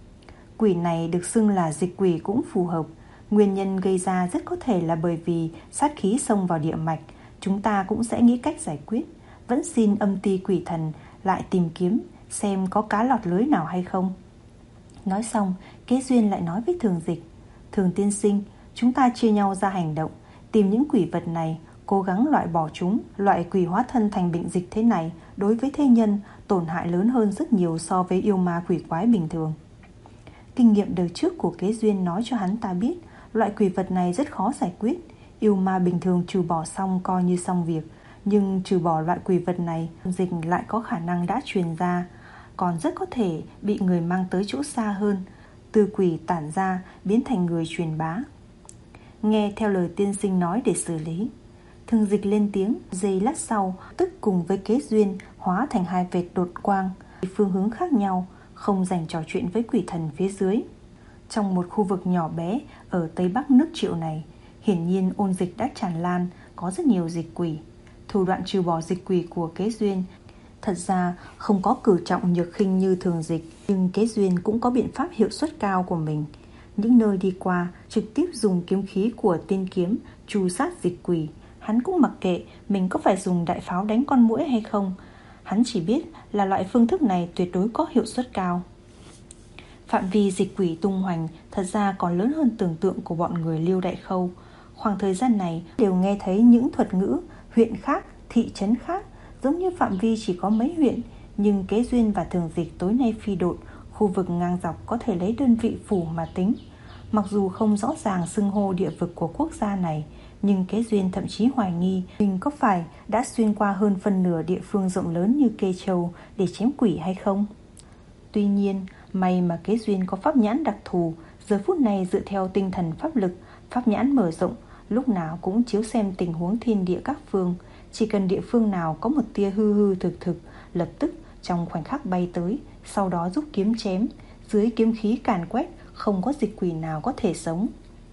quỷ này được xưng là dịch quỷ cũng phù hợp. Nguyên nhân gây ra rất có thể là bởi vì sát khí xông vào địa mạch. Chúng ta cũng sẽ nghĩ cách giải quyết. Vẫn xin âm ty quỷ thần lại tìm kiếm xem có cá lọt lưới nào hay không. Nói xong, Kế Duyên lại nói với thường dịch: Thường tiên sinh, chúng ta chia nhau ra hành động, tìm những quỷ vật này, cố gắng loại bỏ chúng. Loại quỷ hóa thân thành bệnh dịch thế này đối với thế nhân tổn hại lớn hơn rất nhiều so với yêu ma quỷ quái bình thường. Kinh nghiệm đời trước của Kế Duyên nói cho hắn ta biết loại quỷ vật này rất khó giải quyết. Yêu ma bình thường trừ bỏ xong coi như xong việc, nhưng trừ bỏ loại quỷ vật này, dịch lại có khả năng đã truyền ra, còn rất có thể bị người mang tới chỗ xa hơn, từ quỷ tản ra biến thành người truyền bá. Nghe theo lời tiên sinh nói để xử lý. Thường dịch lên tiếng, giây lát sau tức cùng với Kế Duyên hóa thành hai vệt đột quang, phương hướng khác nhau, không dành trò chuyện với quỷ thần phía dưới. Trong một khu vực nhỏ bé ở tây bắc nước Triệu này, hiển nhiên ôn dịch đã tràn lan, có rất nhiều dịch quỷ. Thủ đoạn trừ bỏ dịch quỷ của Kế Duyên thật ra không có cử trọng nhược khinh như thường dịch, nhưng Kế Duyên cũng có biện pháp hiệu suất cao của mình. Những nơi đi qua trực tiếp dùng kiếm khí của tiên kiếm trù sát dịch quỷ. Hắn cũng mặc kệ mình có phải dùng đại pháo đánh con muỗi hay không. Hắn chỉ biết là loại phương thức này tuyệt đối có hiệu suất cao. Phạm vi dịch quỷ tung hoành thật ra còn lớn hơn tưởng tượng của bọn người Liêu Đại Khâu. Khoảng thời gian này đều nghe thấy những thuật ngữ huyện khác, thị trấn khác, giống như phạm vi chỉ có mấy huyện, Nhưng Kế Duyên và Thường Dịch tối nay phi độn, khu vực ngang dọc có thể lấy đơn vị phủ mà tính. Mặc dù không rõ ràng xưng hô địa vực của quốc gia này, nhưng Kế Duyên thậm chí hoài nghi mình có phải đã xuyên qua hơn phân nửa địa phương rộng lớn như Kê Châu để chém quỷ hay không. Tuy nhiên, may mà Kế Duyên có pháp nhãn đặc thù. Giờ phút này dựa theo tinh thần pháp lực, pháp nhãn mở rộng, lúc nào cũng chiếu xem tình huống thiên địa các phương. Chỉ cần địa phương nào có một tia hư hư thực thực, lập tức trong khoảnh khắc bay tới, sau đó rút kiếm chém. Dưới kiếm khí càn quét, không có dịch quỷ nào có thể sống.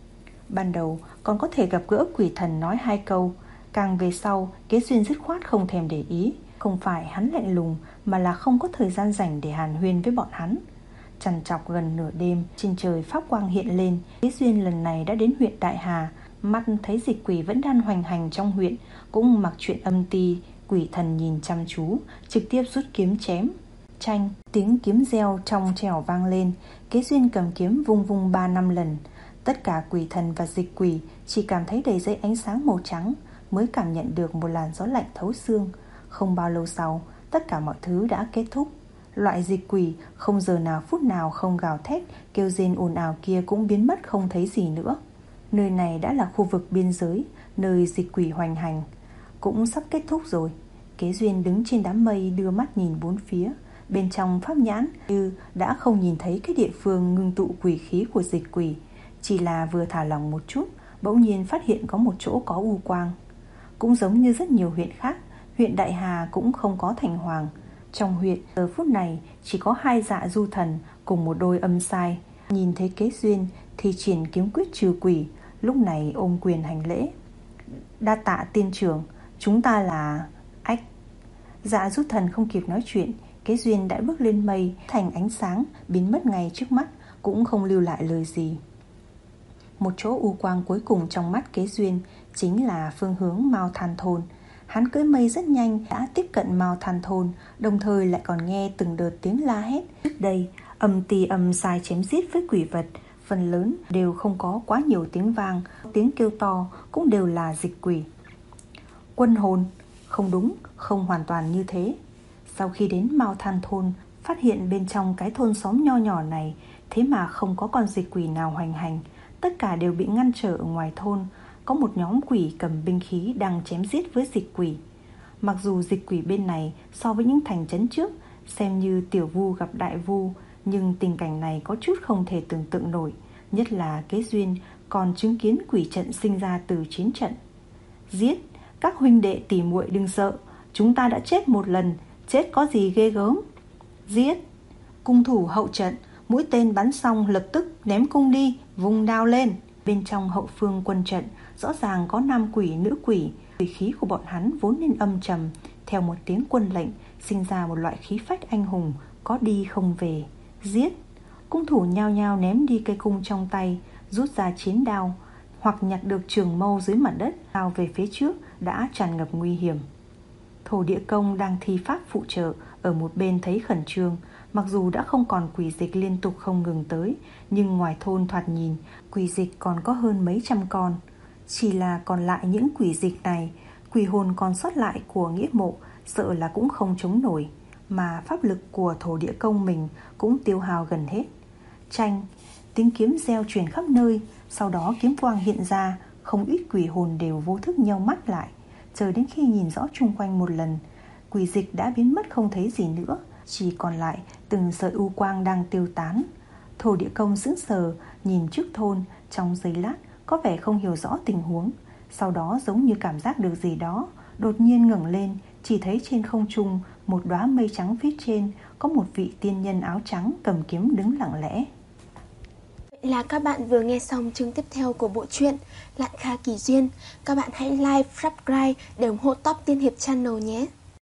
Ban đầu còn có thể gặp gỡ quỷ thần nói hai câu, càng về sau Kế Duyên dứt khoát không thèm để ý. Không phải hắn lạnh lùng, mà là không có thời gian rảnh để hàn huyên với bọn hắn. Trằn trọc gần nửa đêm, trên trời pháp quang hiện lên. Kế Duyên lần này đã đến huyện Đại Hà. Mắt thấy dịch quỷ vẫn đang hoành hành trong huyện, cũng mặc chuyện âm ti. Quỷ thần nhìn chăm chú, trực tiếp rút kiếm chém. Chanh, tiếng kiếm reo trong trẻo vang lên. Kế Duyên cầm kiếm vung vung ba năm lần. Tất cả quỷ thần và dịch quỷ chỉ cảm thấy đầy dây ánh sáng màu trắng, mới cảm nhận được một làn gió lạnh thấu xương. Không bao lâu sau, tất cả mọi thứ đã kết thúc. Loại dịch quỷ không giờ nào phút nào không gào thét, kêu rên ồn ào kia cũng biến mất không thấy gì nữa. Nơi này đã là khu vực biên giới, nơi dịch quỷ hoành hành. Cũng sắp kết thúc rồi. Kế Duyên đứng trên đám mây đưa mắt nhìn bốn phía. Bên trong pháp nhãn như đã không nhìn thấy cái địa phương ngưng tụ quỷ khí của dịch quỷ. Chỉ là vừa thả lỏng một chút, bỗng nhiên phát hiện có một chỗ có u quang. Cũng giống như rất nhiều huyện khác, huyện Đại Hà cũng không có thành hoàng. Trong huyện giờ phút này chỉ có hai dạ du thần cùng một đôi âm sai. Nhìn thấy Kế Duyên thì triển kiếm quyết trừ quỷ, lúc này ôm quyền hành lễ. Đa tạ tiên trưởng, chúng ta là... Ách. Dạ du thần không kịp nói chuyện, Kế Duyên đã bước lên mây thành ánh sáng, biến mất ngay trước mắt, cũng không lưu lại lời gì. Một chỗ u quang cuối cùng trong mắt Kế Duyên chính là phương hướng Mao Than Thôn. Hắn cưỡi mây rất nhanh đã tiếp cận Mao Than Thôn, đồng thời lại còn nghe từng đợt tiếng la hét. Trước đây, âm ti âm sai chém giết với quỷ vật, phần lớn đều không có quá nhiều tiếng vang, tiếng kêu to cũng đều là dịch quỷ. Quân hồn? Không đúng, không hoàn toàn như thế. Sau khi đến Mao Than Thôn, phát hiện bên trong cái thôn xóm nho nhỏ này thế mà không có con dịch quỷ nào hoành hành, tất cả đều bị ngăn trở ở ngoài thôn. Có một nhóm quỷ cầm binh khí đang chém giết với dịch quỷ. Mặc dù dịch quỷ bên này so với những thành trấn trước xem như tiểu vu gặp đại vu, nhưng tình cảnh này có chút không thể tưởng tượng nổi. Nhất là Kế Duyên còn chứng kiến quỷ trận sinh ra từ chiến trận. Giết, các huynh đệ tỉ muội đừng sợ, chúng ta đã chết một lần, chết có gì ghê gớm. Giết, cung thủ hậu trận, mũi tên bắn xong lập tức ném cung đi, vung đao lên. Bên trong hậu phương quân trận rõ ràng có nam quỷ nữ quỷ. Quỷ khí của bọn hắn vốn nên âm trầm, theo một tiếng quân lệnh sinh ra một loại khí phách anh hùng, có đi không về. Giết, cung thủ nhao nhao ném đi cây cung trong tay, rút ra chiến đao, hoặc nhặt được trường mâu dưới mặt đất, lao về phía trước đã tràn ngập nguy hiểm. Thổ Địa Công đang thi pháp phụ trợ ở một bên thấy khẩn trương. Mặc dù đã không còn quỷ dịch liên tục không ngừng tới, nhưng ngoài thôn thoạt nhìn quỷ dịch còn có hơn mấy trăm con. Chỉ là còn lại những quỷ dịch này, quỷ hồn còn sót lại của nghĩa mộ sợ là cũng không chống nổi, mà pháp lực của Thổ Địa Công mình cũng tiêu hao gần hết. Chanh, tiếng kiếm reo truyền khắp nơi, sau đó kiếm quang hiện ra, không ít quỷ hồn đều vô thức nheo mắt lại. Chờ đến khi nhìn rõ chung quanh một lần, quỷ dịch đã biến mất không thấy gì nữa, chỉ còn lại từng sợi u quang đang tiêu tán. Thổ Địa Công sững sờ nhìn trước thôn, trong giây lát có vẻ không hiểu rõ tình huống. Sau đó giống như cảm giác được gì đó, đột nhiên ngẩng lên, chỉ thấy trên không trung một đóa mây trắng phía trên có một vị tiên nhân áo trắng cầm kiếm đứng lặng lẽ. Vậy là các bạn vừa nghe xong chương tiếp theo của bộ truyện Lạn Kha Kỳ Duyên. Các bạn hãy like, subscribe để ủng hộ Top Tiên Hiệp Channel nhé.